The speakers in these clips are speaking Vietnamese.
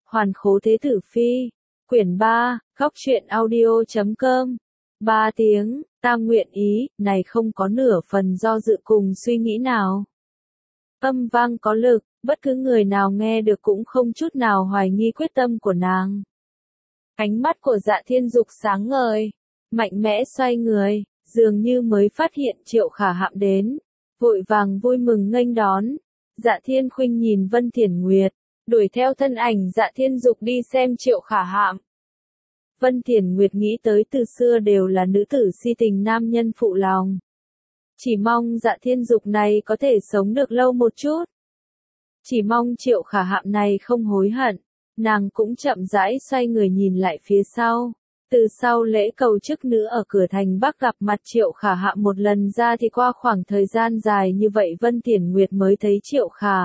Hoàn khố thế tử phi. Quyển 3, góc truyện audio.com. 3 tiếng, ta nguyện ý, này không có nửa phần do dự cùng suy nghĩ nào. Âm vang có lực, bất cứ người nào nghe được cũng không chút nào hoài nghi quyết tâm của nàng. Ánh mắt của Dạ Thiên Dục sáng ngời, mạnh mẽ xoay người, dường như mới phát hiện Triệu Khả Hạm đến, vội vàng vui mừng nghênh đón. Dạ Thiên Khuynh nhìn Vân Thiển Nguyệt, đuổi theo thân ảnh Dạ Thiên Dục đi xem Triệu Khả Hạm. Vân Thiển Nguyệt nghĩ tới từ xưa đều là nữ tử si tình nam nhân phụ lòng. Chỉ mong Dạ Thiên Dục này có thể sống được lâu một chút. Chỉ mong Triệu Khả Hạm này không hối hận. Nàng cũng chậm rãi xoay người nhìn lại phía sau. Từ sau lễ cầu chức nữ ở cửa thành Bắc gặp mặt Triệu Khả Hạm một lần ra thì qua khoảng thời gian dài như vậy Vân Thiển Nguyệt mới thấy Triệu Khả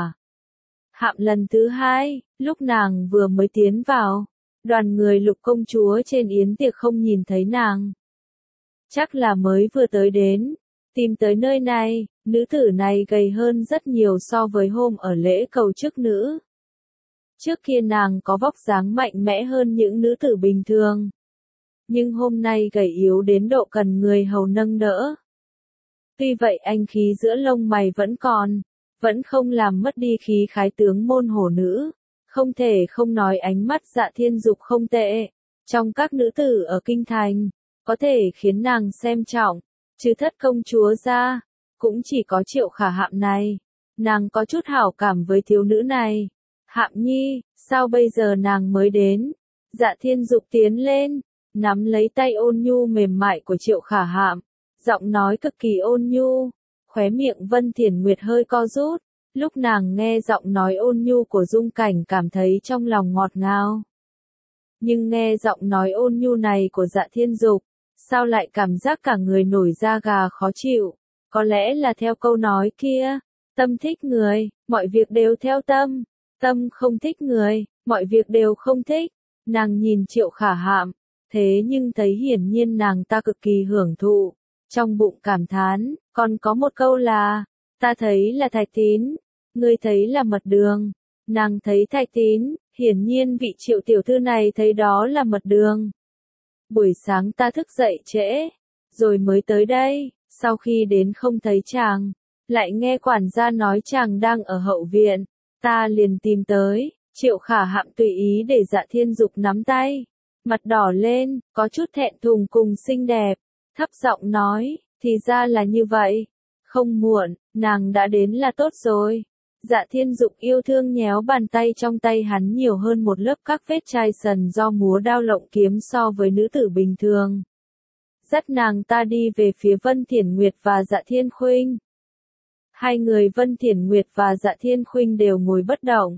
Hạm lần thứ hai, lúc nàng vừa mới tiến vào. Đoàn người Lục công chúa trên yến tiệc không nhìn thấy nàng. Chắc là mới vừa tới đến, tìm tới nơi này, nữ tử này gầy hơn rất nhiều so với hôm ở lễ cầu chức nữ. Trước kia nàng có vóc dáng mạnh mẽ hơn những nữ tử bình thường. Nhưng hôm nay gầy yếu đến độ cần người hầu nâng đỡ. Tuy vậy anh khí giữa lông mày vẫn còn, vẫn không làm mất đi khí khái tướng môn hổ nữ. Không thể không nói ánh mắt Dạ Thiên Dục không tệ. Trong các nữ tử ở kinh thành, có thể khiến nàng xem trọng, chứ thất công chúa ra, cũng chỉ có Triệu Khả Hạm này. Nàng có chút hảo cảm với thiếu nữ này. Hạm nhi, sao bây giờ nàng mới đến? Dạ Thiên Dục tiến lên, nắm lấy tay ôn nhu mềm mại của Triệu Khả Hạm, giọng nói cực kỳ ôn nhu, khóe miệng Vân Thiển Nguyệt hơi co rút. Lúc nàng nghe giọng nói ôn nhu của Dung Cảnh cảm thấy trong lòng ngọt ngào. Nhưng nghe giọng nói ôn nhu này của Dạ Thiên Dục, sao lại cảm giác cả người nổi da gà khó chịu? Có lẽ là theo câu nói kia, tâm thích người, mọi việc đều theo tâm, tâm không thích người, mọi việc đều không thích. Nàng nhìn Triệu Khả Hạm, thế nhưng thấy hiển nhiên nàng ta cực kỳ hưởng thụ, trong bụng cảm thán, còn có một câu là, ta thấy là thạch tín, ngươi thấy là mật đường. Nàng thấy thạch tín, hiển nhiên vị Triệu tiểu thư này thấy đó là mật đường. Buổi sáng ta thức dậy trễ, rồi mới tới đây, sau khi đến không thấy chàng, lại nghe quản gia nói chàng đang ở hậu viện, ta liền tìm tới. Triệu Khả Hạm tùy ý để Dạ Thiên Dục nắm tay, mặt đỏ lên, có chút thẹn thùng cùng xinh đẹp, thấp giọng nói, thì ra là như vậy, không muộn, nàng đã đến là tốt rồi. Dạ Thiên Dục yêu thương nhéo bàn tay trong tay hắn nhiều hơn một lớp các vết chai sần do múa đao lộng kiếm so với nữ tử bình thường. Dắt nàng ta đi về phía Vân Thiển Nguyệt và Dạ Thiên Khuynh. Hai người Vân Thiển Nguyệt và Dạ Thiên Khuynh đều ngồi bất động.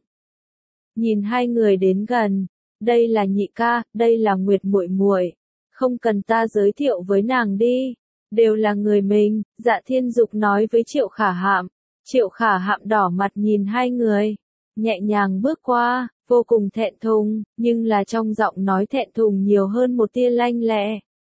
Nhìn hai người đến gần, đây là nhị ca, đây là Nguyệt muội muội, không cần ta giới thiệu với nàng đi, đều là người mình. Dạ Thiên Dục nói với Triệu Khả Hạm. Triệu Khả Hạm đỏ mặt nhìn hai người, nhẹ nhàng bước qua, vô cùng thẹn thùng, nhưng là trong giọng nói thẹn thùng nhiều hơn một tia lanh lẹ.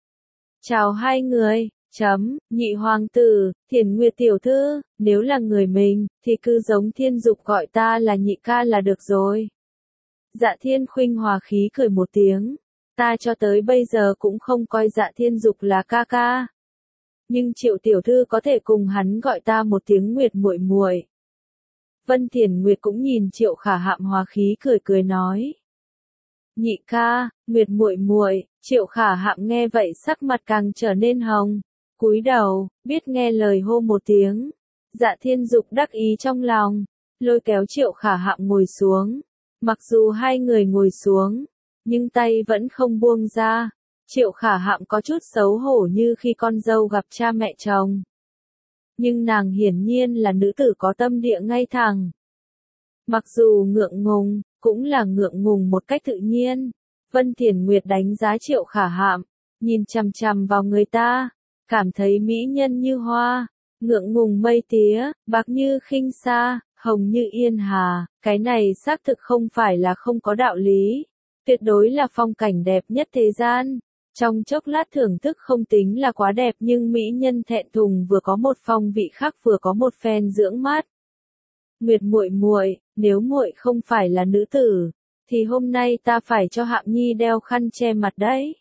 Chào hai người, nhị hoàng tử, Thiển Nguyệt tiểu thư, nếu là người mình, thì cứ giống Thiên Dục gọi ta là nhị ca là được rồi. Dạ Thiên Khuynh hòa khí cười một tiếng, ta cho tới bây giờ cũng không coi Dạ Thiên Dục là ca ca. Nhưng Triệu tiểu thư có thể cùng hắn gọi ta một tiếng Nguyệt muội muội. Vân Thiển Nguyệt cũng nhìn Triệu Khả Hạm hòa khí cười cười nói. Nhị ca, Nguyệt muội muội. Triệu Khả Hạm nghe vậy sắc mặt càng trở nên hồng, cúi đầu, biết nghe lời hô một tiếng. Dạ Thiên Dục đắc ý trong lòng, lôi kéo Triệu Khả Hạm ngồi xuống. Mặc dù hai người ngồi xuống, nhưng tay vẫn không buông ra. Triệu Khả Hạm có chút xấu hổ như khi con dâu gặp cha mẹ chồng. Nhưng nàng hiển nhiên là nữ tử có tâm địa ngay thẳng. Mặc dù ngượng ngùng, cũng là ngượng ngùng một cách tự nhiên. Vân Thiển Nguyệt đánh giá Triệu Khả Hạm, nhìn chằm chằm vào người ta, cảm thấy mỹ nhân như hoa, ngượng ngùng mây tía, bạc như khinh sa, hồng như yên hà, cái này xác thực không phải là không có đạo lý, tuyệt đối là phong cảnh đẹp nhất thế gian. Trong chốc lát thưởng thức không tính là quá đẹp nhưng mỹ nhân thẹn thùng vừa có một phong vị khác vừa có một phen dưỡng mát. Nguyệt muội muội, nếu muội không phải là nữ tử, thì hôm nay ta phải cho Hạm Nhi đeo khăn che mặt đấy.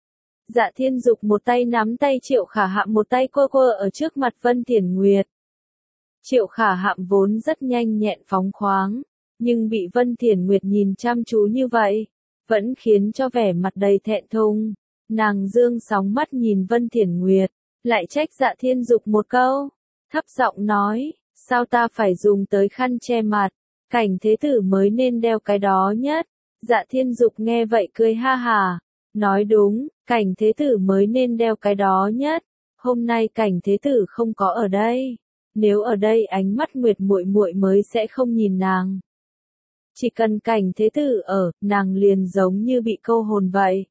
Dạ Thiên Dục một tay nắm tay Triệu Khả Hạm, một tay quơ quơ ở trước mặt Vân Thiển Nguyệt. Triệu Khả Hạm vốn rất nhanh nhẹn phóng khoáng, nhưng bị Vân Thiển Nguyệt nhìn chăm chú như vậy, vẫn khiến cho vẻ mặt đầy thẹn thùng. Nàng dương sóng mắt nhìn Vân Thiển Nguyệt, lại trách Dạ Thiên Dục một câu, thấp giọng nói, sao ta phải dùng tới khăn che mặt, Cảnh Thế Tử mới nên đeo cái đó nhất. Dạ Thiên Dục nghe vậy cười ha hà, nói đúng, Cảnh Thế Tử mới nên đeo cái đó nhất. Hôm nay Cảnh Thế Tử không có ở đây, nếu ở đây ánh mắt Nguyệt muội muội mới sẽ không nhìn nàng. Chỉ cần Cảnh Thế Tử ở, nàng liền giống như bị câu hồn vậy.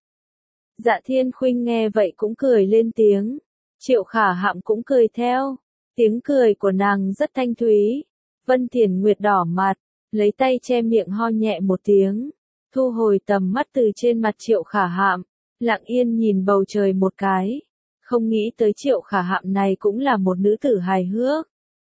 Dạ Thiên Khuynh nghe vậy cũng cười lên tiếng, Triệu Khả Hạm cũng cười theo, tiếng cười của nàng rất thanh thúy. Vân Thiển Nguyệt đỏ mặt, lấy tay che miệng ho nhẹ một tiếng, thu hồi tầm mắt từ trên mặt Triệu Khả Hạm, lặng yên nhìn bầu trời một cái, không nghĩ tới Triệu Khả Hạm này cũng là một nữ tử hài hước.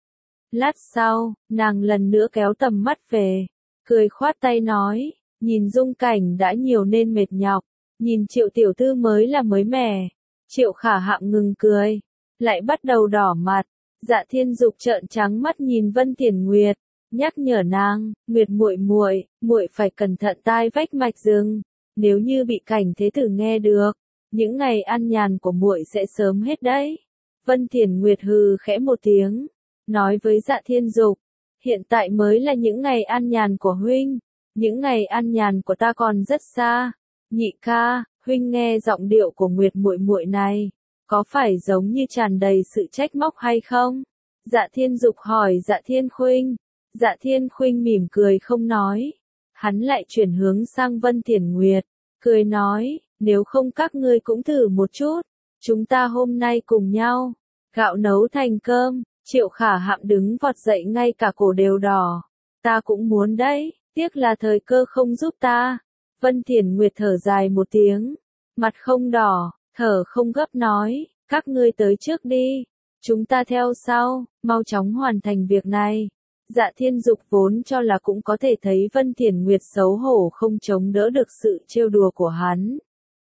Lát sau, nàng lần nữa kéo tầm mắt về, cười khoát tay nói, nhìn dung cảnh đã nhiều nên mệt nhọc, nhìn Triệu tiểu thư mới là mới mẻ. Triệu Khả Hạm ngừng cười, lại bắt đầu đỏ mặt. Dạ Thiên Dục trợn trắng mắt nhìn Vân Thiển Nguyệt, nhắc nhở nàng, Nguyệt muội muội, muội phải cẩn thận tai vách mạch rừng, nếu như bị Cảnh Thế Tử nghe được, những ngày an nhàn của muội sẽ sớm hết đấy. Vân Thiển Nguyệt hừ khẽ một tiếng, nói với Dạ Thiên Dục, hiện tại mới là những ngày an nhàn của huynh, những ngày an nhàn của ta còn rất xa. Nhị ca, huynh nghe giọng điệu của Nguyệt muội muội này, có phải giống như tràn đầy sự trách móc hay không? Dạ Thiên Dục hỏi Dạ Thiên Khuynh. Dạ Thiên Khuynh mỉm cười không nói. Hắn lại chuyển hướng sang Vân Thiển Nguyệt, cười nói, nếu không các ngươi cũng thử một chút, chúng ta hôm nay cùng nhau, gạo nấu thành cơm. Triệu Khả Hạm đứng vọt dậy ngay cả cổ đều đỏ. Ta cũng muốn đấy, tiếc là thời cơ không giúp ta. Vân Thiển Nguyệt thở dài một tiếng, mặt không đỏ, thở không gấp nói, các ngươi tới trước đi, chúng ta theo sau, mau chóng hoàn thành việc này. Dạ Thiên Dục vốn cho là cũng có thể thấy Vân Thiển Nguyệt xấu hổ không chống đỡ được sự trêu đùa của hắn.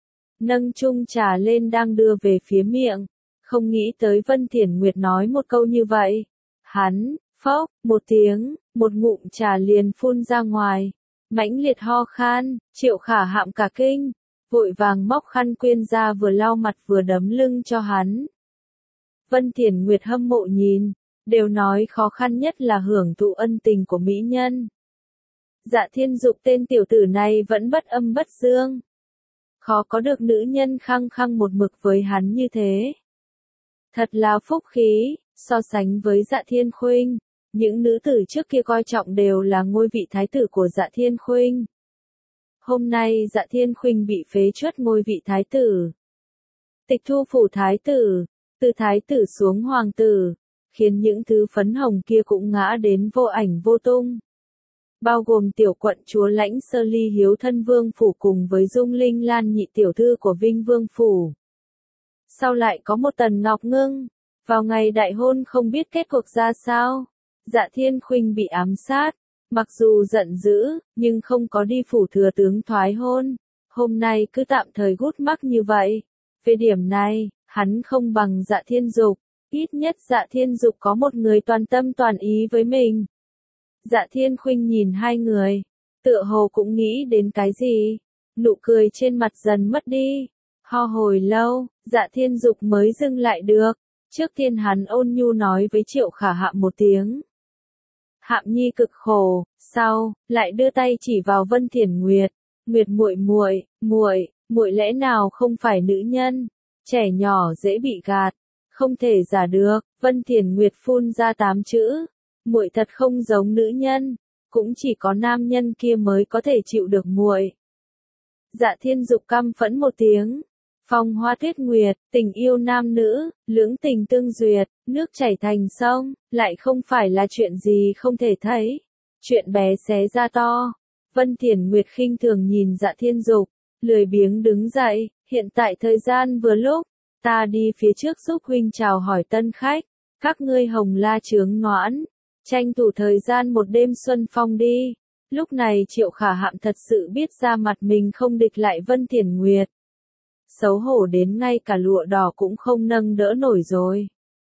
Nâng chung trà lên đang đưa về phía miệng, không nghĩ tới Vân Thiển Nguyệt nói một câu như vậy. Hắn, phốc, một tiếng, một ngụm trà liền phun ra ngoài, mãnh liệt ho khan. Triệu Khả Hạm cả kinh, vội vàng móc khăn quyên ra vừa lau mặt vừa đấm lưng cho hắn. Vân Thiển Nguyệt hâm mộ nhìn, đều nói khó khăn nhất là hưởng thụ ân tình của mỹ nhân. Dạ Thiên Dục tên tiểu tử này vẫn bất âm bất dương. Khó có được nữ nhân khăng khăng một mực với hắn như thế. Thật là phúc khí, so sánh với Dạ Thiên Khuynh, những nữ tử trước kia coi trọng đều là ngôi vị thái tử của Dạ Thiên Khuynh. Hôm nay Dạ Thiên Khuynh bị phế truất ngôi vị thái tử. Tịch thu phủ thái tử, từ thái tử xuống hoàng tử, khiến những thứ phấn hồng kia cũng ngã đến vô ảnh vô tung. Bao gồm tiểu quận chúa Lãnh Sơ Ly hiếu thân vương phủ cùng với Dung Linh Lan nhị tiểu thư của Vinh Vương phủ. Sau lại có một Tần Ngọc Ngưng, vào ngày đại hôn không biết kết cuộc ra sao. Dạ Thiên Khuynh bị ám sát, mặc dù giận dữ, nhưng không có đi phủ thừa tướng thoái hôn. Hôm nay cứ tạm thời gút mắc như vậy. Về điểm này, hắn không bằng Dạ Thiên Dục, ít nhất Dạ Thiên Dục có một người toàn tâm toàn ý với mình. Dạ Thiên Khuynh nhìn hai người, tựa hồ cũng nghĩ đến cái gì, nụ cười trên mặt dần mất đi. Ho hồi lâu, Dạ Thiên Dục mới dừng lại được. Trước tiên hắn ôn nhu nói với Triệu Khả Hạm một tiếng. Hạm nhi cực khổ, sau, lại đưa tay chỉ vào Vân Thiển Nguyệt. Nguyệt muội muội, muội lẽ nào không phải nữ nhân? Trẻ nhỏ dễ bị gạt, không thể giả được. Vân Thiển Nguyệt phun ra 8 chữ. Muội thật không giống nữ nhân, cũng chỉ có nam nhân kia mới có thể chịu được muội. Dạ Thiên Dục căm phẫn một tiếng. Phong hoa tuyết nguyệt, tình yêu nam nữ, lưỡng tình tương duyệt, nước chảy thành sông, lại không phải là chuyện gì không thể thấy. Chuyện bé xé ra to. Vân Thiển Nguyệt khinh thường nhìn Dạ Thiên Dục, lười biếng đứng dậy, hiện tại thời gian vừa lúc, ta đi phía trước giúp huynh chào hỏi tân khách, các ngươi Hồng La chướng noãn, tranh thủ thời gian một đêm xuân phong đi. Lúc này Triệu Khả Hạm thật sự biết ra mặt mình không địch lại Vân Thiển Nguyệt. Xấu hổ đến ngay cả lụa đỏ cũng không nâng đỡ nổi rồi.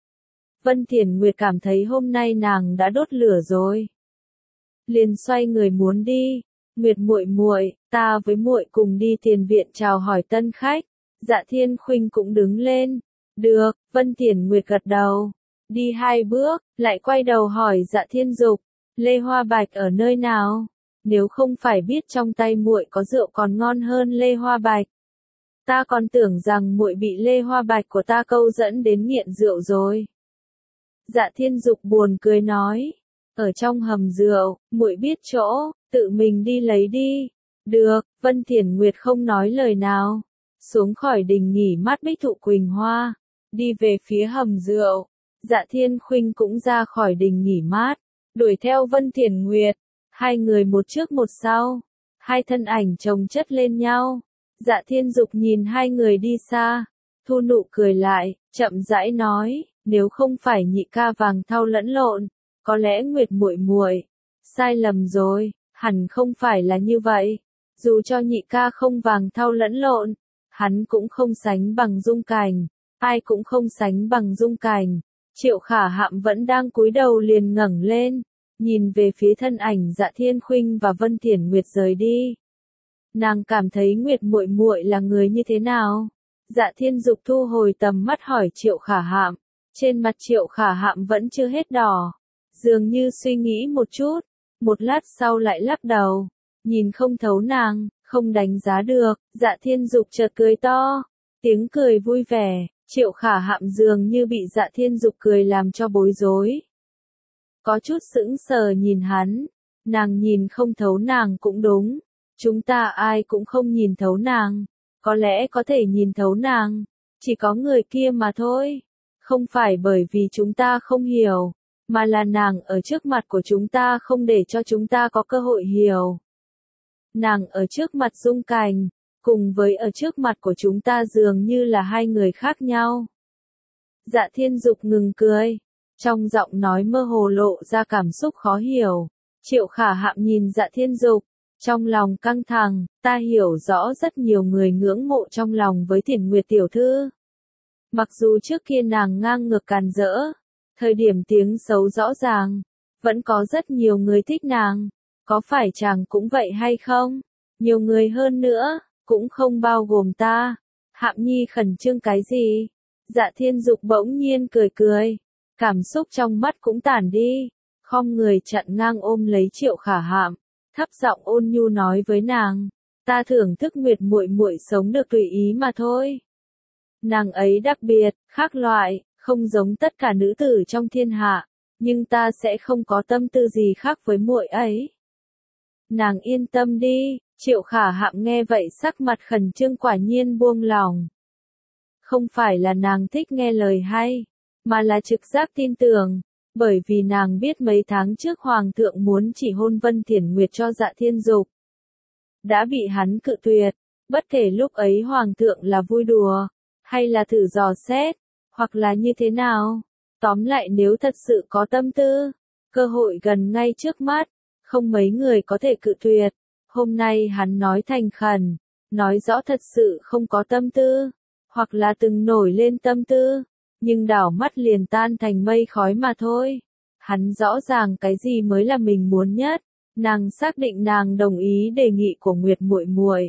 Vân Thiển Nguyệt cảm thấy hôm nay nàng đã đốt lửa rồi. Liền xoay người muốn đi. Nguyệt muội muội, ta với muội cùng đi tiền viện chào hỏi tân khách. Dạ Thiên Khuynh cũng đứng lên. Được, Vân Thiển Nguyệt gật đầu. Đi 2 bước, lại quay đầu hỏi Dạ Thiên Dục, Lê Hoa Bạch ở nơi nào? Nếu không phải biết trong tay muội có rượu còn ngon hơn Lê Hoa Bạch. Ta còn tưởng rằng muội bị Lê Hoa Bạch của ta câu dẫn đến nghiện rượu rồi. Dạ Thiên Dục buồn cười nói, ở trong hầm rượu, muội biết chỗ, tự mình đi lấy đi. Được, Vân Thiển Nguyệt không nói lời nào. Xuống khỏi đình nghỉ mát Bích Thụ Quỳnh Hoa, đi về phía hầm rượu. Dạ Thiên Khuynh cũng ra khỏi đình nghỉ mát, đuổi theo Vân Thiển Nguyệt. Hai người một trước một sau, hai thân ảnh chồng chất lên nhau. Dạ Thiên Dục nhìn hai người đi xa, thu nụ cười lại, chậm rãi nói, nếu không phải nhị ca vàng thau lẫn lộn, có lẽ Nguyệt muội muội sai lầm rồi, hẳn không phải là như vậy. Dù cho nhị ca không vàng thau lẫn lộn, hắn cũng không sánh bằng Dung Cảnh, ai cũng không sánh bằng Dung Cảnh. Triệu Khả Hạm vẫn đang cúi đầu liền ngẩng lên, nhìn về phía thân ảnh Dạ Thiên Khuynh và Vân Thiển Nguyệt rời đi. Nàng cảm thấy Nguyệt muội muội là người như thế nào? Dạ Thiên Dục thu hồi tầm mắt hỏi Triệu Khả Hạm. Trên mặt Triệu Khả Hạm vẫn chưa hết đỏ, dường như suy nghĩ một chút, một lát sau lại lắc đầu, nhìn không thấu nàng, không đánh giá được. Dạ Thiên Dục chợt cười to, tiếng cười vui vẻ. Triệu Khả Hạm dường như bị Dạ Thiên Dục cười làm cho bối rối. Có chút sững sờ nhìn hắn, nàng nhìn không thấu nàng cũng đúng, chúng ta ai cũng không nhìn thấu nàng, có lẽ có thể nhìn thấu nàng, chỉ có người kia mà thôi, không phải bởi vì chúng ta không hiểu, mà là nàng ở trước mặt của chúng ta không để cho chúng ta có cơ hội hiểu. Nàng ở trước mặt Dung Cảnh, cùng với ở trước mặt của chúng ta dường như là hai người khác nhau. Dạ Thiên Dục ngừng cười, trong giọng nói mơ hồ lộ ra cảm xúc khó hiểu. Triệu Khả Hạm nhìn Dạ Thiên Dục, trong lòng căng thẳng, ta hiểu rõ rất nhiều người ngưỡng mộ trong lòng với Thiển Nguyệt tiểu thư. Mặc dù trước kia nàng ngang ngược càn rỡ, thời điểm tiếng xấu rõ ràng, vẫn có rất nhiều người thích nàng, có phải chàng cũng vậy hay không? Nhiều người hơn nữa, cũng không bao gồm ta. Hạm Nhi khẩn trương cái gì? Dạ Thiên Dục bỗng nhiên cười cười, cảm xúc trong mắt cũng tản đi, khom người chặn ngang ôm lấy Triệu Khả Hạm, thấp giọng ôn nhu nói với nàng, ta thưởng thức Nguyệt muội muội sống được tùy ý mà thôi. Nàng ấy đặc biệt, khác loại, không giống tất cả nữ tử trong thiên hạ, nhưng ta sẽ không có tâm tư gì khác với muội ấy. Nàng yên tâm đi. Triệu Khả Hạm nghe vậy sắc mặt khẩn trương quả nhiên buông lòng. Không phải là nàng thích nghe lời hay, mà là trực giác tin tưởng, bởi vì nàng biết mấy tháng trước Hoàng thượng muốn chỉ hôn Vân Thiển Nguyệt cho Dạ Thiên Dục. Đã bị hắn cự tuyệt, bất kể lúc ấy Hoàng thượng là vui đùa, hay là thử dò xét, hoặc là như thế nào. Tóm lại nếu thật sự có tâm tư, cơ hội gần ngay trước mắt, không mấy người có thể cự tuyệt. Hôm nay hắn nói thành khẩn, nói rõ thật sự không có tâm tư, hoặc là từng nổi lên tâm tư, nhưng đảo mắt liền tan thành mây khói mà thôi. Hắn rõ ràng cái gì mới là mình muốn nhất, nàng xác định nàng đồng ý đề nghị của Nguyệt muội muội.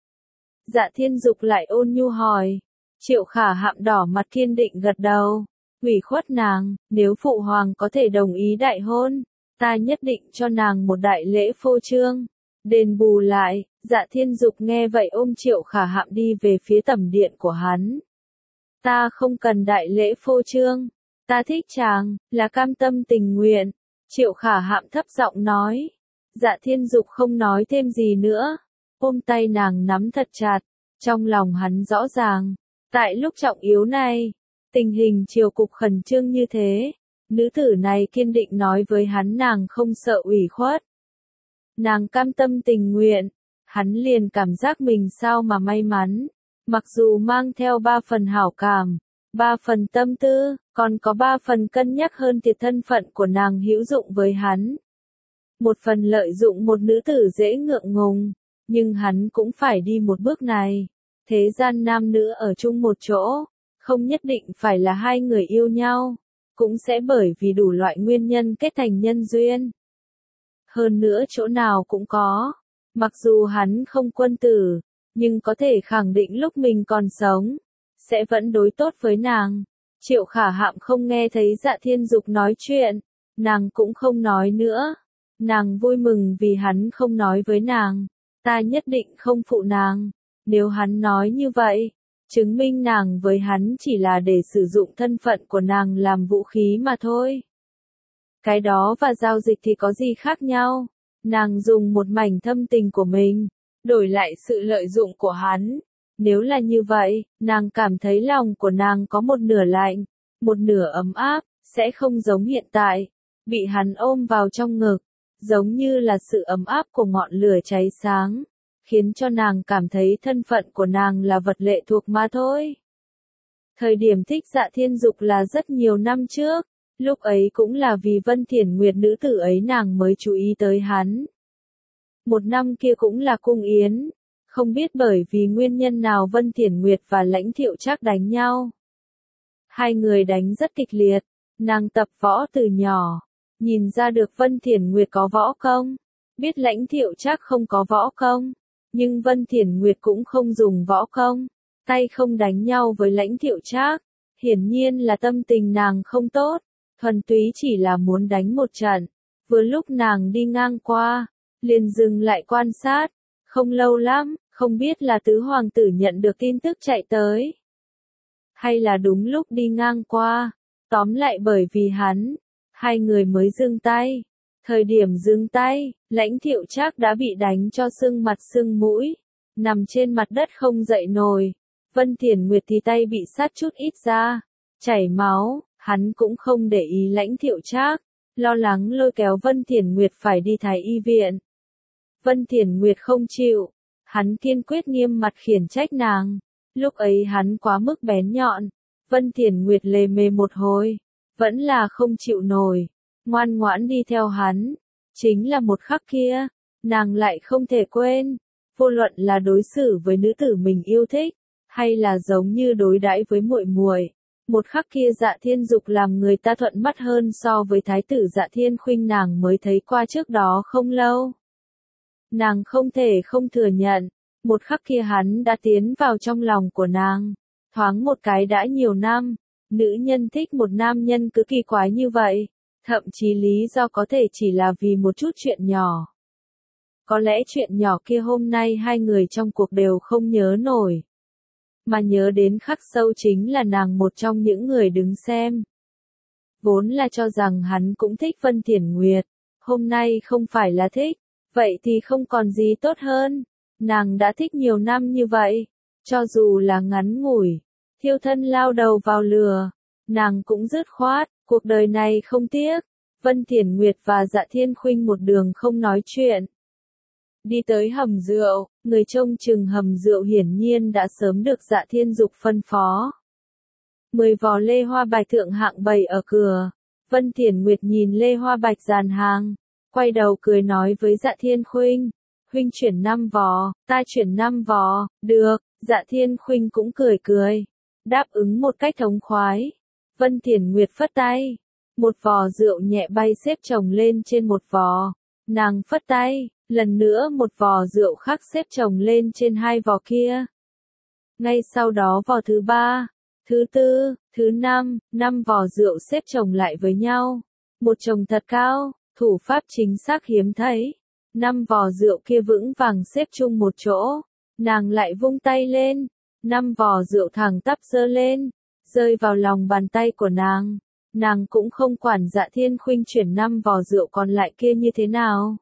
Dạ Thiên Dục lại ôn nhu hỏi, Triệu Khả Hạm đỏ mặt kiên định gật đầu, ủy khuất nàng, nếu phụ hoàng có thể đồng ý đại hôn, ta nhất định cho nàng một đại lễ phô trương. Đền bù lại. Dạ Thiên Dục nghe vậy ôm Triệu Khả Hạm đi về phía tẩm điện của hắn. Ta không cần đại lễ phô trương, ta thích chàng, là cam tâm tình nguyện. Triệu Khả Hạm thấp giọng nói. Dạ Thiên Dục không nói thêm gì nữa, ôm tay nàng nắm thật chặt, trong lòng hắn rõ ràng, tại lúc trọng yếu này, tình hình triều cục khẩn trương như thế, nữ tử này kiên định nói với hắn nàng không sợ ủy khuất. Nàng cam tâm tình nguyện, hắn liền cảm giác mình sao mà may mắn, mặc dù mang theo 3 phần hảo cảm, 3 phần tâm tư, còn có 3 phần cân nhắc hơn thiệt thân phận của nàng hữu dụng với hắn. một phần lợi dụng một nữ tử dễ ngượng ngùng, nhưng hắn cũng phải đi một bước này. Thế gian nam nữ ở chung một chỗ, không nhất định phải là hai người yêu nhau, cũng sẽ bởi vì đủ loại nguyên nhân kết thành nhân duyên. Hơn nữa chỗ nào cũng có, mặc dù hắn không quân tử, nhưng có thể khẳng định lúc mình còn sống, sẽ vẫn đối tốt với nàng. Triệu Khả Hạm không nghe thấy Dạ Thiên Dục nói chuyện, nàng cũng không nói nữa. Nàng vui mừng vì hắn không nói với nàng, ta nhất định không phụ nàng. Nếu hắn nói như vậy, chứng minh nàng với hắn chỉ là để sử dụng thân phận của nàng làm vũ khí mà thôi. Cái đó và giao dịch thì có gì khác nhau? Nàng dùng một mảnh thâm tình của mình, đổi lại sự lợi dụng của hắn. Nếu là như vậy, nàng cảm thấy lòng của nàng có một nửa lạnh, một nửa ấm áp, sẽ không giống hiện tại, bị hắn ôm vào trong ngực, giống như là sự ấm áp của ngọn lửa cháy sáng, khiến cho nàng cảm thấy thân phận của nàng là vật lệ thuộc mà thôi. Thời điểm thích Dạ Thiên Dục là rất nhiều năm trước, lúc ấy cũng là vì Vân Thiển Nguyệt nữ tử ấy nàng mới chú ý tới hắn. Một năm kia cũng là cung yến, không biết bởi vì nguyên nhân nào Vân Thiển Nguyệt và Lãnh Thiệu Trác đánh nhau. Hai người đánh rất kịch liệt, nàng tập võ từ nhỏ, nhìn ra được Vân Thiển Nguyệt có võ công, biết Lãnh Thiệu Trác không có võ công, nhưng Vân Thiển Nguyệt cũng không dùng võ công, tay không đánh nhau với Lãnh Thiệu Trác, hiển nhiên là tâm tình nàng không tốt, thuần túy chỉ là muốn đánh một trận. Vừa lúc nàng đi ngang qua, liền dừng lại quan sát, không lâu lắm, không biết là tứ hoàng tử nhận được tin tức chạy tới, hay là đúng lúc đi ngang qua, tóm lại bởi vì hắn, hai người mới giương tay. Thời điểm giương tay, Lãnh Thiệu Trác đã bị đánh cho sưng mặt sưng mũi, nằm trên mặt đất không dậy nổi. Vân Thiển Nguyệt thì tay bị sát chút ít ra, chảy máu, hắn cũng không để ý Lãnh Thiệu Trác, lo lắng lôi kéo Vân Thiển Nguyệt phải đi thái y viện. Vân Thiển Nguyệt không chịu, hắn kiên quyết nghiêm mặt khiển trách nàng. Lúc ấy hắn quá mức bén nhọn, Vân Thiển Nguyệt lề mề một hồi, vẫn là không chịu nổi, ngoan ngoãn đi theo hắn. Chính là một khắc kia, nàng lại không thể quên, vô luận là đối xử với nữ tử mình yêu thích, hay là giống như đối đãi với muội muội, một khắc kia Dạ Thiên Dục làm người ta thuận mắt hơn so với thái tử Dạ Thiên Khuynh nàng mới thấy qua trước đó không lâu. Nàng không thể không thừa nhận, một khắc kia hắn đã tiến vào trong lòng của nàng, thoáng một cái đã nhiều năm, nữ nhân thích một nam nhân cứ kỳ quái như vậy, thậm chí lý do có thể chỉ là vì một chút chuyện nhỏ. Có lẽ chuyện nhỏ kia hôm nay hai người trong cuộc đều không nhớ nổi, mà nhớ đến khắc sâu chính là nàng một trong những người đứng xem. Vốn là cho rằng hắn cũng thích Vân Thiển Nguyệt, hôm nay không phải là thích, vậy thì không còn gì tốt hơn. Nàng đã thích nhiều năm như vậy, cho dù là ngắn ngủi, thiêu thân lao đầu vào lửa, nàng cũng dứt khoát, cuộc đời này không tiếc. Vân Thiển Nguyệt và Dạ Thiên Khuynh một đường không nói chuyện. Đi tới hầm rượu, người trông chừng hầm rượu hiển nhiên đã sớm được Dạ Thiên Dục phân phó. 10 vò lê hoa bạch thượng hạng bày ở cửa. Vân Thiển Nguyệt nhìn lê hoa bạch dàn hàng, quay đầu cười nói với Dạ Thiên Khuynh, huynh chuyển 5 vò, ta chuyển 5 vò, được. Dạ Thiên Khuynh cũng cười cười, đáp ứng một cách thống khoái. Vân Thiển Nguyệt phất tay, một vò rượu nhẹ bay xếp chồng lên trên một vò, nàng phất tay, lần nữa một vò rượu khác xếp chồng lên trên hai vò kia. Ngay sau đó vò thứ 3, thứ 4, thứ 5, 5 vò rượu xếp chồng lại với nhau, một chồng thật cao, thủ pháp chính xác hiếm thấy. 5 vò rượu kia vững vàng xếp chung một chỗ, nàng lại vung tay lên, 5 vò rượu thẳng tắp giơ lên, rơi vào lòng bàn tay của nàng. Nàng cũng không quản Dạ Thiên Khuynh chuyển 5 vò rượu còn lại kia như thế nào.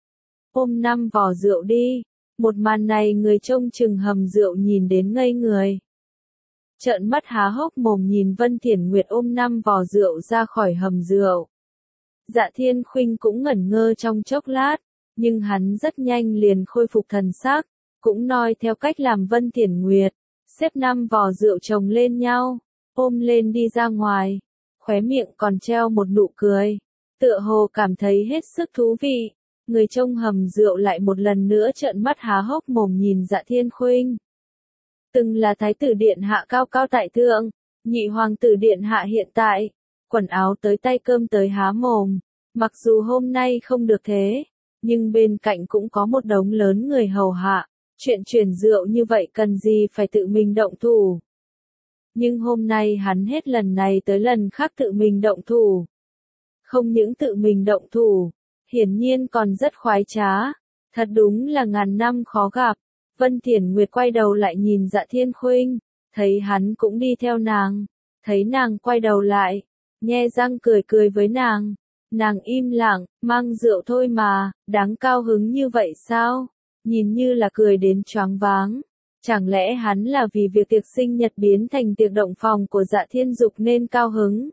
Ôm 5 vò rượu đi, một màn này người trông chừng hầm rượu nhìn đến ngây người. Trợn mắt há hốc mồm nhìn Vân Thiển Nguyệt ôm 5 vò rượu ra khỏi hầm rượu. Dạ Thiên Khuynh cũng ngẩn ngơ trong chốc lát, nhưng hắn rất nhanh liền khôi phục thần sắc, cũng noi theo cách làm Vân Thiển Nguyệt, xếp 5 vò rượu chồng lên nhau, ôm lên đi ra ngoài, khóe miệng còn treo một nụ cười, tựa hồ cảm thấy hết sức thú vị. Người trông hầm rượu lại một lần nữa trợn mắt há hốc mồm nhìn Dạ Thiên Khuynh. Từng là thái tử điện hạ cao cao tại thượng, nhị hoàng tử điện hạ hiện tại, quần áo tới tay cơm tới há mồm, mặc dù hôm nay không được thế, nhưng bên cạnh cũng có một đống lớn người hầu hạ, chuyện chuyển rượu như vậy cần gì phải tự mình động thủ. Nhưng hôm nay hắn hết lần này tới lần khác tự mình động thủ. Không những tự mình động thủ, hiển nhiên còn rất khoái trá, thật đúng là ngàn năm khó gặp. Vân Thiển Nguyệt quay đầu lại nhìn Dạ Thiên Khuynh, thấy hắn cũng đi theo nàng, thấy nàng quay đầu lại, nhe răng cười cười với nàng. Nàng im lặng, mang rượu thôi mà, đáng cao hứng như vậy sao? Nhìn như là cười đến choáng váng. Chẳng lẽ hắn là vì việc tiệc sinh nhật biến thành tiệc động phòng của Dạ Thiên Dục nên cao hứng?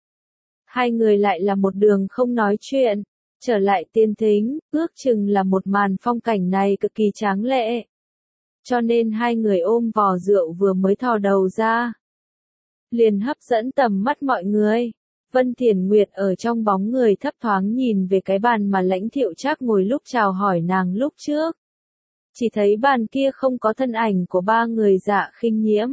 Hai người lại là một đường không nói chuyện, trở lại tiên thính, ước chừng là một màn phong cảnh này cực kỳ tráng lệ. Cho nên hai người ôm vò rượu vừa mới thò đầu ra, liền hấp dẫn tầm mắt mọi người. Vân Thiển Nguyệt ở trong bóng người thấp thoáng nhìn về cái bàn mà Lãnh Thiệu Trác ngồi lúc chào hỏi nàng lúc trước. Chỉ thấy bàn kia không có thân ảnh của ba người Dạ Khinh Nhiễm,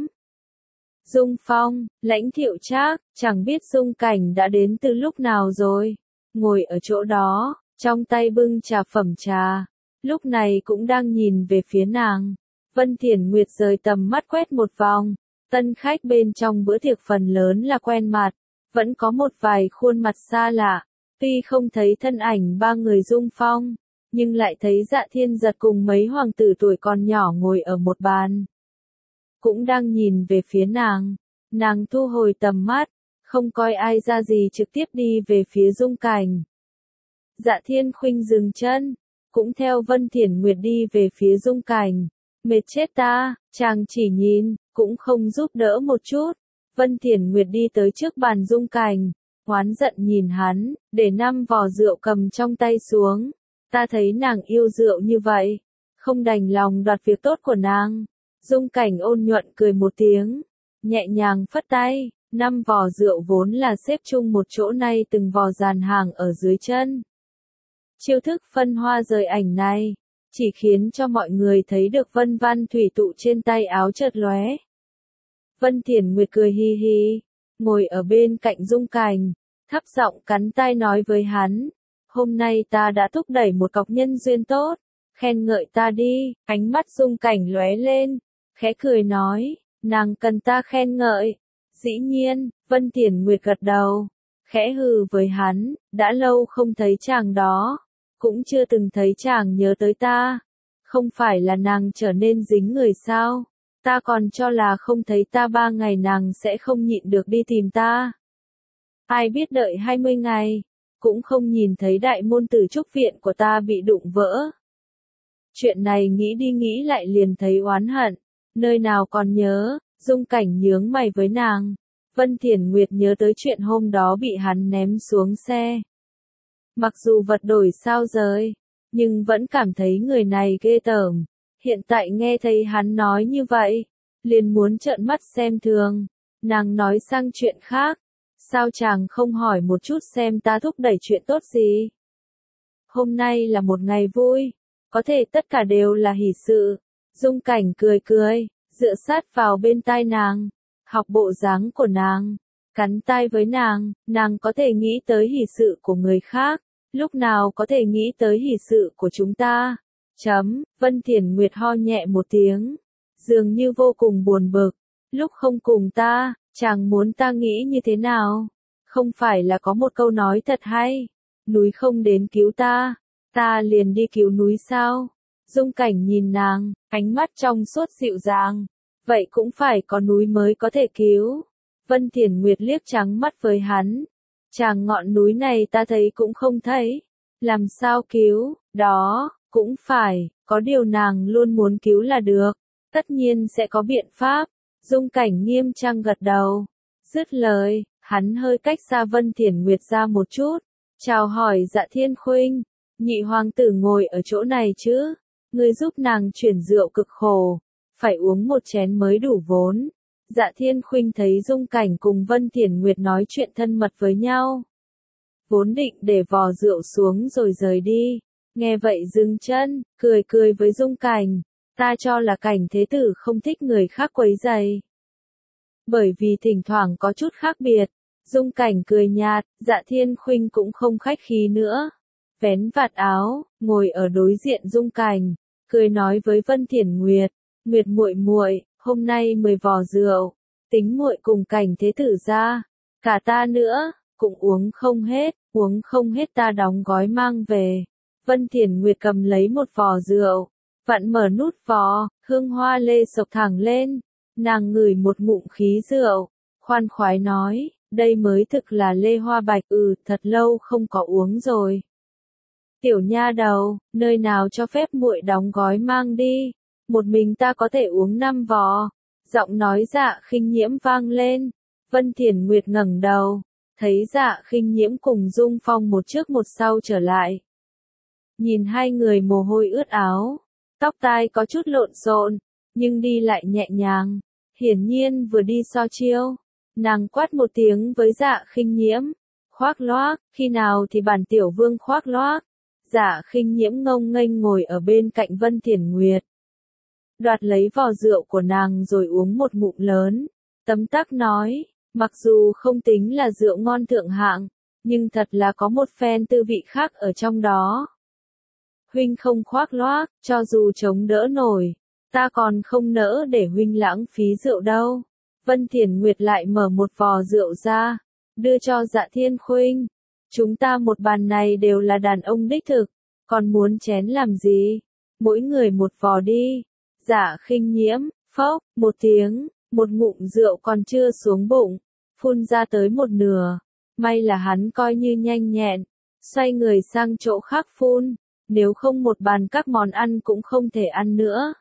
Dung Phong, Lãnh Thiệu Trác, chẳng biết Dung Cảnh đã đến từ lúc nào rồi. Ngồi ở chỗ đó, trong tay bưng trà phẩm trà, lúc này cũng đang nhìn về phía nàng. Vân Thiển Nguyệt rời tầm mắt quét một vòng, tân khách bên trong bữa tiệc phần lớn là quen mặt, vẫn có một vài khuôn mặt xa lạ, tuy không thấy thân ảnh ba người Dung Phong, nhưng lại thấy Dạ Thiên Giật cùng mấy hoàng tử tuổi còn nhỏ ngồi ở một bàn. Cũng đang nhìn về phía nàng thu hồi tầm mắt, không coi ai ra gì trực tiếp đi về phía Dung Cảnh. Dạ Thiên Khuynh dừng chân, cũng theo Vân Thiển Nguyệt đi về phía Dung Cảnh. Mệt chết ta, chàng chỉ nhìn, cũng không giúp đỡ một chút. Vân Thiển Nguyệt đi tới trước bàn Dung Cảnh, oán giận nhìn hắn, để 5 vò rượu cầm trong tay xuống. Ta thấy nàng yêu rượu như vậy, không đành lòng đoạt việc tốt của nàng. Dung Cảnh ôn nhuận cười một tiếng, nhẹ nhàng phất tay, 5 vò rượu vốn là xếp chung một chỗ nay từng vò dàn hàng ở dưới chân. Chiêu thức phân hoa rời ảnh này, chỉ khiến cho mọi người thấy được vân văn thủy tụ trên tay áo chợt lóe. Vân Thiển Nguyệt cười hi hi, ngồi ở bên cạnh Dung Cảnh, thấp giọng cắn tai nói với hắn, hôm nay ta đã thúc đẩy một cọc nhân duyên tốt, khen ngợi ta đi. Ánh mắt Dung Cảnh lóe lên, khẽ cười nói, nàng cần ta khen ngợi. Dĩ nhiên, Vân Thiển Nguyệt gật đầu, khẽ hừ với hắn, đã lâu không thấy chàng đó, cũng chưa từng thấy chàng nhớ tới ta. Không phải là nàng trở nên dính người sao? Ta còn cho là không thấy ta 3 ngày nàng sẽ không nhịn được đi tìm ta. Ai biết đợi 20 ngày, cũng không nhìn thấy đại môn tử trúc viện của ta bị đụng vỡ. Chuyện này nghĩ đi nghĩ lại liền thấy oán hận, nơi nào còn nhớ. Dung Cảnh nhướng mày với nàng. Vân Thiển Nguyệt nhớ tới chuyện hôm đó bị hắn ném xuống xe. Mặc dù vật đổi sao rời, nhưng vẫn cảm thấy người này ghê tởm. Hiện tại nghe thấy hắn nói như vậy, liền muốn trợn mắt xem thường. Nàng nói sang chuyện khác, sao chàng không hỏi một chút xem ta thúc đẩy chuyện tốt gì? Hôm nay là một ngày vui, có thể tất cả đều là hỷ sự. Dung Cảnh cười cười, dựa sát vào bên tai nàng, học bộ dáng của nàng, cắn tai với nàng có thể nghĩ tới hỷ sự của người khác, lúc nào có thể nghĩ tới hỷ sự của chúng ta. Vân Thiển Nguyệt ho nhẹ một tiếng, dường như vô cùng buồn bực, lúc không cùng ta, chàng muốn ta nghĩ như thế nào? Không phải là có một câu nói thật hay, núi không đến cứu ta, ta liền đi cứu núi sao? Dung Cảnh nhìn nàng, ánh mắt trong suốt dịu dàng, vậy cũng phải có núi mới có thể cứu. Vân Thiển Nguyệt liếc trắng mắt với hắn, chàng ngọn núi này ta thấy cũng không thấy, làm sao cứu? Đó, cũng phải, có điều nàng luôn muốn cứu là được, tất nhiên sẽ có biện pháp. Dung Cảnh nghiêm trang gật đầu, dứt lời, hắn hơi cách xa Vân Thiển Nguyệt ra một chút, chào hỏi Dạ Thiên Khuynh, nhị hoàng tử ngồi ở chỗ này chứ, ngươi giúp nàng chuyển rượu cực khổ, phải uống một chén mới đủ vốn. Dạ Thiên Khuynh thấy Dung Cảnh cùng Vân Thiển Nguyệt nói chuyện thân mật với nhau, vốn định để vò rượu xuống rồi rời đi, Nghe vậy dừng chân, cười cười với Dung Cảnh. Ta cho là Cảnh thế tử không thích người khác quấy rầy. Bởi vì thỉnh thoảng có chút khác biệt. Dung Cảnh cười nhạt, Dạ Thiên Khuynh cũng không khách khí nữa. Vén vạt áo, ngồi ở đối diện Dung Cảnh, cười nói với Vân Thiển Nguyệt, Nguyệt muội muội, hôm nay 10 vò rượu, tính muội cùng Cảnh thế tử ra, cả ta nữa, cũng uống không hết ta đóng gói mang về. Vân Thiển Nguyệt cầm lấy một vò rượu, vặn mở nút vò, hương hoa lê sộc thẳng lên, nàng ngửi một ngụm khí rượu, khoan khoái nói, đây mới thực là lê hoa bạch, thật lâu không có uống rồi. Tiểu nha đầu, nơi nào cho phép muội đóng gói mang đi, một mình ta có thể uống 5 vò. Giọng nói Dạ Khinh Nhiễm vang lên, Vân Thiển Nguyệt ngẩng đầu, thấy Dạ Khinh Nhiễm cùng Dung Phong một trước một sau trở lại. Nhìn hai người mồ hôi ướt áo, tóc tai có chút lộn xộn, nhưng đi lại nhẹ nhàng, hiển nhiên vừa đi so chiêu. Nàng quát một tiếng với Dạ Khinh Nhiễm, khoác loác, khi nào thì bản tiểu vương khoác loác. Dạ Khinh Nhiễm ngông nghênh ngồi ở bên cạnh Vân Thiển Nguyệt, đoạt lấy vò rượu của nàng rồi uống một ngụm lớn, tấm tắc nói, mặc dù không tính là rượu ngon thượng hạng, nhưng thật là có một phen tư vị khác ở trong đó. Huynh không khoác loác, cho dù chống đỡ nổi, ta còn không nỡ để huynh lãng phí rượu đâu. Vân Thiển Nguyệt lại mở một vò rượu ra, đưa cho Dạ Thiên Khuynh. Chúng ta một bàn này đều là đàn ông đích thực, còn muốn chén làm gì? Mỗi người một vò đi. Dạ Khinh Nhiễm, phốc, một tiếng, một ngụm rượu còn chưa xuống bụng, phun ra tới một nửa. May là hắn coi như nhanh nhẹn, xoay người sang chỗ khác phun, nếu không một bàn các món ăn cũng không thể ăn nữa.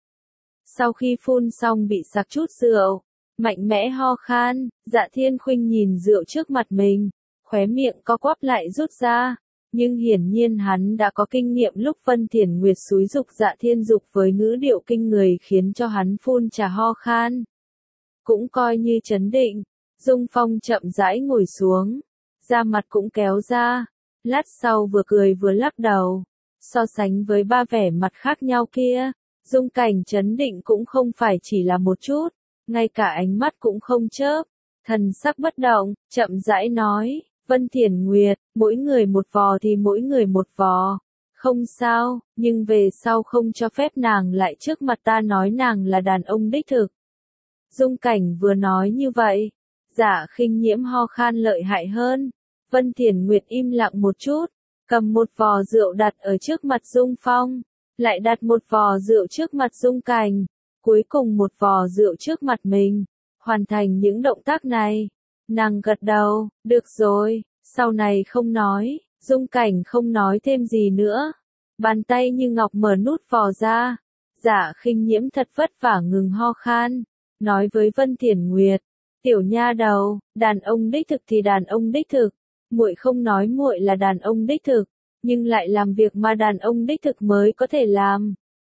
Sau khi phun xong bị sặc chút rượu, mạnh mẽ ho khan, Dạ Thiên Khuynh nhìn rượu trước mặt mình, khóe miệng co quắp lại rút ra, nhưng hiển nhiên hắn đã có kinh nghiệm lúc Vân Thiển Nguyệt xúi dục Dạ Thiên Dục với ngữ điệu kinh người khiến cho hắn phun trà ho khan. Cũng coi như trấn định, Dung Phong chậm rãi ngồi xuống, da mặt cũng kéo ra, lát sau vừa cười vừa lắc đầu. So sánh với ba vẻ mặt khác nhau kia, Dung Cảnh trấn định cũng không phải chỉ là một chút, ngay cả ánh mắt cũng không chớp, thần sắc bất động, chậm rãi nói, Vân Thiển Nguyệt, mỗi người một vò thì mỗi người một vò, không sao, nhưng về sau không cho phép nàng lại trước mặt ta nói nàng là đàn ông đích thực. Dung Cảnh vừa nói như vậy, Dạ Khinh Nhiễm ho khan lợi hại hơn, Vân Thiển Nguyệt im lặng một chút, cầm một vò rượu đặt ở trước mặt Dung Phong, lại đặt một vò rượu trước mặt Dung Cảnh, cuối cùng một vò rượu trước mặt mình. Hoàn thành những động tác này, nàng gật đầu, được rồi, sau này không nói. Dung Cảnh không nói thêm gì nữa, bàn tay như ngọc mở nút vò ra. Dạ Khinh Nhiễm thật vất vả ngừng ho khan, nói với Vân Thiển Nguyệt, tiểu nha đầu, đàn ông đích thực thì đàn ông đích thực, muội không nói muội là đàn ông đích thực, nhưng lại làm việc mà đàn ông đích thực mới có thể làm.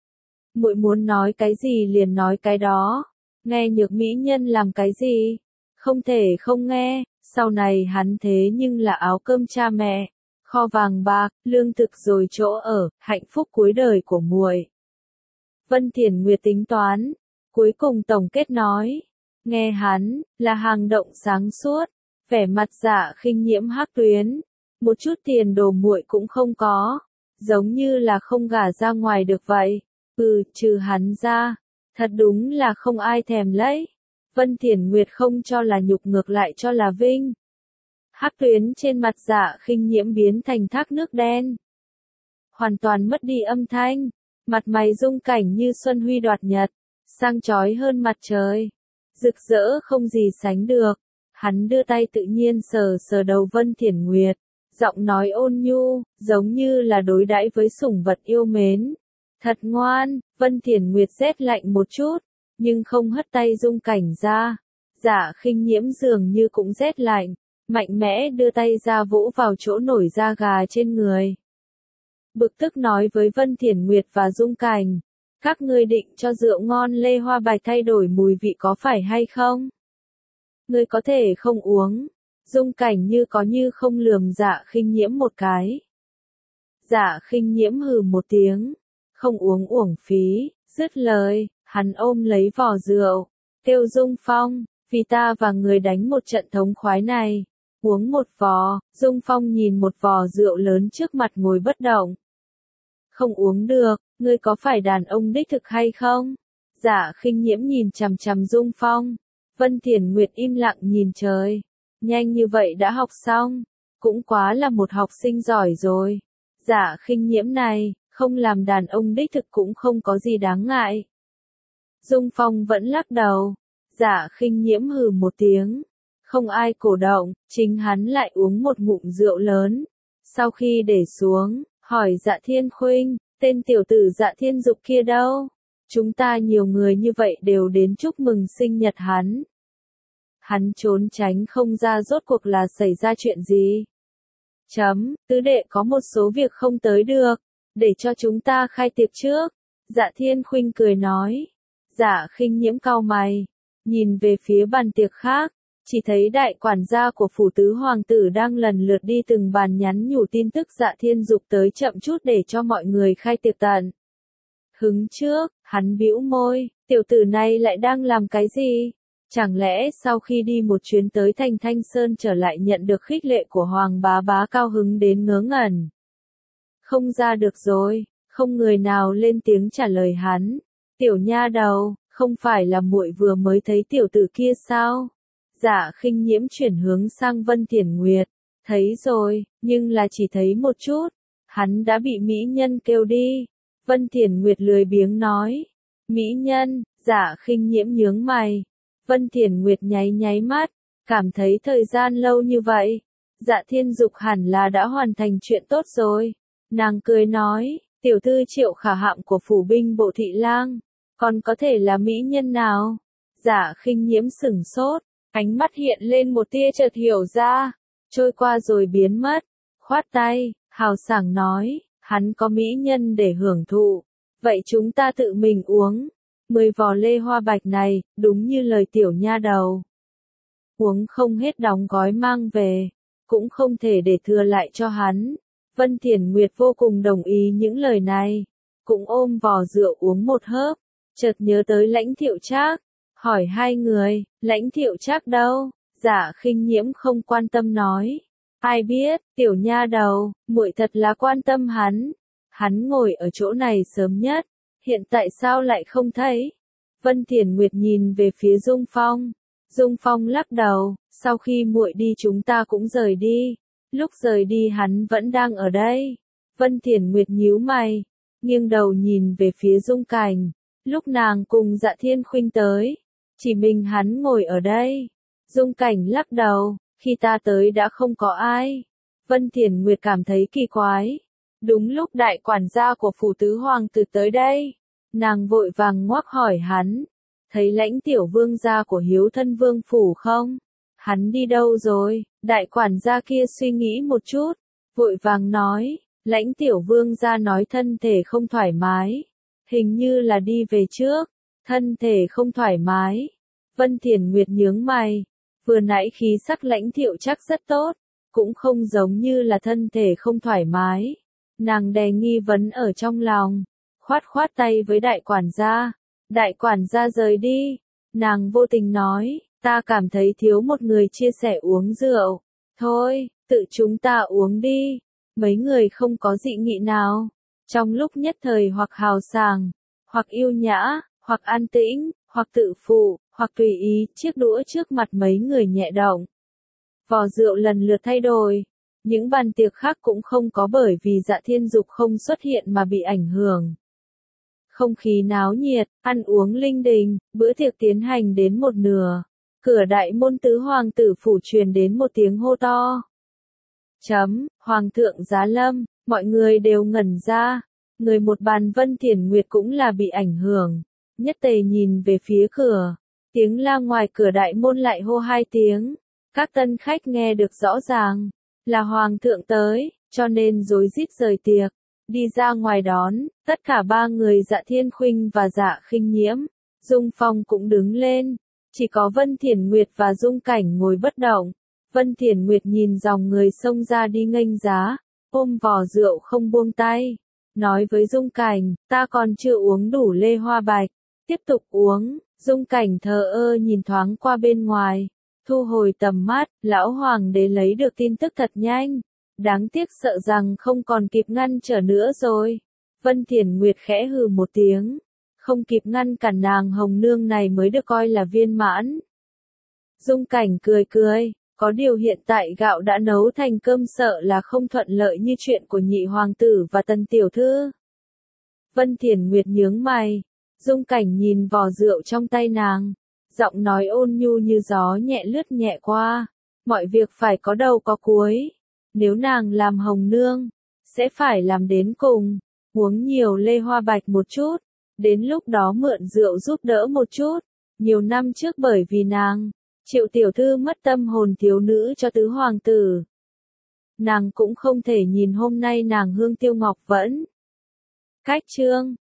Muội muốn nói cái gì liền nói cái đó, nghe Nhược mỹ nhân làm cái gì, không thể không nghe. Sau này hắn thế nhưng là áo cơm cha mẹ, kho vàng bạc, lương thực rồi chỗ ở, hạnh phúc cuối đời của muội. Vân Thiển Nguyệt tính toán, cuối cùng tổng kết nói, nghe hắn là hàng động sáng suốt, vẻ mặt Dạ Khinh Nhiễm hắc tuyến, một chút tiền đồ muội cũng không có, giống như là không gả ra ngoài được vậy. Trừ hắn ra, thật đúng là không ai thèm lấy. Vân Thiển Nguyệt không cho là nhục ngược lại cho là vinh. Hắc tuyến trên mặt Dạ Khinh Nhiễm biến thành thác nước đen, hoàn toàn mất đi âm thanh, mặt mày Dung Cảnh như xuân huy đoạt nhật, sang chói hơn mặt trời, rực rỡ không gì sánh được. Hắn đưa tay tự nhiên sờ sờ đầu Vân Thiển Nguyệt, giọng nói ôn nhu, giống như là đối đãi với sủng vật yêu mến. Thật ngoan. Vân Thiển Nguyệt rét lạnh một chút, nhưng không hất tay Dung Cảnh ra. Dạ Khinh Nhiễm dường như cũng rét lạnh, mạnh mẽ đưa tay ra vỗ vào chỗ nổi da gà trên người. Bực tức nói với Vân Thiển Nguyệt và Dung Cảnh, các ngươi định cho rượu ngon lê hoa bạch thay đổi mùi vị có phải hay không? Ngươi có thể không uống. Dung Cảnh như có như không lườm Dạ Khinh Nhiễm một cái. Dạ Khinh Nhiễm hừ một tiếng, không uống uổng phí, dứt lời, hắn ôm lấy vò rượu, kêu Dung Phong, vì ta và người đánh một trận thống khoái này, uống một vò. Dung Phong nhìn một vò rượu lớn trước mặt ngồi bất động. Không uống được, ngươi có phải đàn ông đích thực hay không? Dạ Khinh Nhiễm nhìn chằm chằm Dung Phong. Vân Thiển Nguyệt im lặng nhìn trời. Nhanh như vậy đã học xong, cũng quá là một học sinh giỏi rồi. Dạ Khinh Nhiễm này, không làm đàn ông đích thực cũng không có gì đáng ngại. Dung Phong vẫn lắc đầu. Dạ Khinh Nhiễm hừ một tiếng. Không ai cổ động, chính hắn lại uống một ngụm rượu lớn. Sau khi để xuống, hỏi Dạ Thiên Khuynh, tên tiểu tử Dạ Thiên Dục kia đâu? Chúng ta nhiều người như vậy đều đến chúc mừng sinh nhật hắn. Hắn trốn tránh không ra, rốt cuộc là xảy ra chuyện gì? Tứ đệ có một số việc không tới được, để cho chúng ta khai tiệc trước. Dạ Thiên Khuynh cười nói. Dạ Khinh Nhiễm cau mày, nhìn về phía bàn tiệc khác, chỉ thấy đại quản gia của phủ tứ hoàng tử đang lần lượt đi từng bàn nhắn nhủ tin tức Dạ Thiên Dục tới chậm chút để cho mọi người khai tiệc tận. Hứng trước, hắn bĩu môi, tiểu tử này lại đang làm cái gì? Chẳng lẽ sau khi đi một chuyến tới thành Thanh Sơn trở lại nhận được khích lệ của Hoàng bá bá cao hứng đến ngớ ngẩn? Không ra được rồi, không người nào lên tiếng trả lời hắn. Tiểu nha đầu, không phải là muội vừa mới thấy tiểu tử kia sao? Dạ Khinh Nhiễm chuyển hướng sang Vân Thiển Nguyệt. Thấy rồi, nhưng là chỉ thấy một chút. Hắn đã bị mỹ nhân kêu đi. Vân Thiển Nguyệt lười biếng nói. Mỹ nhân. Dạ Khinh Nhiễm nhướng mày. Vân Thiển Nguyệt nháy nháy mắt, cảm thấy thời gian lâu như vậy, Dạ Thiên Dục hẳn là đã hoàn thành chuyện tốt rồi. Nàng cười nói, tiểu thư Triệu Khả Hạm của phủ binh bộ thị lang, còn có thể là mỹ nhân nào? Dạ Khinh Nhiễm sửng sốt, ánh mắt hiện lên một tia chợt hiểu ra, trôi qua rồi biến mất, khoát tay, hào sảng nói, hắn có mỹ nhân để hưởng thụ, vậy chúng ta tự mình uống. 10 vò lê hoa bạch này, đúng như lời tiểu nha đầu. Uống không hết đóng gói mang về, cũng không thể để thừa lại cho hắn. Vân Thiển Nguyệt vô cùng đồng ý những lời này, cũng ôm vò rượu uống một hớp, chợt nhớ tới Lãnh Thiệu Trác, hỏi hai người, Lãnh Thiệu Trác đâu? Dạ Khinh Nhiễm không quan tâm nói, ai biết, tiểu nha đầu, muội thật là quan tâm hắn. Hắn ngồi ở chỗ này sớm nhất. Hiện tại sao lại không thấy? Vân Thiển Nguyệt nhìn về phía Dung Phong. Dung Phong lắc đầu, sau khi muội đi chúng ta cũng rời đi. Lúc rời đi hắn vẫn đang ở đây. Vân Thiển Nguyệt nhíu mày, nghiêng đầu nhìn về phía Dung Cảnh. Lúc nàng cùng Dạ Thiên Khuynh tới, chỉ mình hắn ngồi ở đây. Dung Cảnh lắc đầu, khi ta tới đã không có ai. Vân Thiển Nguyệt cảm thấy kỳ quái. Đúng lúc đại quản gia của phủ tứ hoàng tử tới đây, nàng vội vàng ngoắc hỏi hắn, thấy Lãnh tiểu vương gia của Hiếu thân vương phủ không? Hắn đi đâu rồi? Đại quản gia kia suy nghĩ một chút, vội vàng nói, Lãnh tiểu vương gia nói thân thể không thoải mái, hình như là đi về trước, thân thể không thoải mái. Vân Thiển Nguyệt nhướng mày, vừa nãy khí sắc Lãnh Thiệu Trác rất tốt, cũng không giống như là thân thể không thoải mái. Nàng đè nghi vấn ở trong lòng, khoát khoát tay với đại quản gia. Đại quản gia rời đi, nàng vô tình nói, ta cảm thấy thiếu một người chia sẻ uống rượu. Thôi, tự chúng ta uống đi. Mấy người không có dị nghị nào. Trong lúc nhất thời hoặc hào sảng, hoặc yêu nhã, hoặc an tĩnh, hoặc tự phụ, hoặc tùy ý, chiếc đũa trước mặt mấy người nhẹ động. Vò rượu lần lượt thay đổi. Những bàn tiệc khác cũng không có bởi vì Dạ Thiên Dục không xuất hiện mà bị ảnh hưởng. Không khí náo nhiệt, ăn uống linh đình, bữa tiệc tiến hành đến một nửa. Cửa đại môn tứ hoàng tử phủ truyền đến một tiếng hô to. Hoàng thượng giá lâm, mọi người đều ngẩn ra. Người một bàn Vân Thiển Nguyệt cũng là bị ảnh hưởng. Nhất tề nhìn về phía cửa. Tiếng la ngoài cửa đại môn lại hô hai tiếng. Các tân khách nghe được rõ ràng. Là hoàng thượng tới, cho nên rối rít rời tiệc, đi ra ngoài đón, tất cả ba người Dạ Thiên Khuynh và Dạ Khinh Nhiễm. Dung Phong cũng đứng lên, chỉ có Vân Thiển Nguyệt và Dung Cảnh ngồi bất động. Vân Thiển Nguyệt nhìn dòng người xông ra đi nghênh giá, ôm vò rượu không buông tay, nói với Dung Cảnh, ta còn chưa uống đủ lê hoa bạch, tiếp tục uống. Dung Cảnh thờ ơ nhìn thoáng qua bên ngoài, thu hồi tầm mắt, lão hoàng đế lấy được tin tức thật nhanh, đáng tiếc sợ rằng không còn kịp ngăn trở nữa rồi. Vân Thiển Nguyệt khẽ hừ một tiếng, không kịp ngăn cản nàng hồng nương này mới được coi là viên mãn. Dung Cảnh cười cười, có điều hiện tại gạo đã nấu thành cơm sợ là không thuận lợi như chuyện của nhị hoàng tử và tần tiểu thư. Vân Thiển Nguyệt nhướng mày, Dung Cảnh nhìn vò rượu trong tay nàng, giọng nói ôn nhu như gió nhẹ lướt nhẹ qua, mọi việc phải có đầu có cuối, nếu nàng làm hồng nương, sẽ phải làm đến cùng, uống nhiều lê hoa bạch một chút, đến lúc đó mượn rượu giúp đỡ một chút. Nhiều năm trước bởi vì nàng, Triệu tiểu thư mất tâm hồn thiếu nữ cho tứ hoàng tử. Nàng cũng không thể nhìn hôm nay nàng hương tiêu ngọc vẫn. Cách chương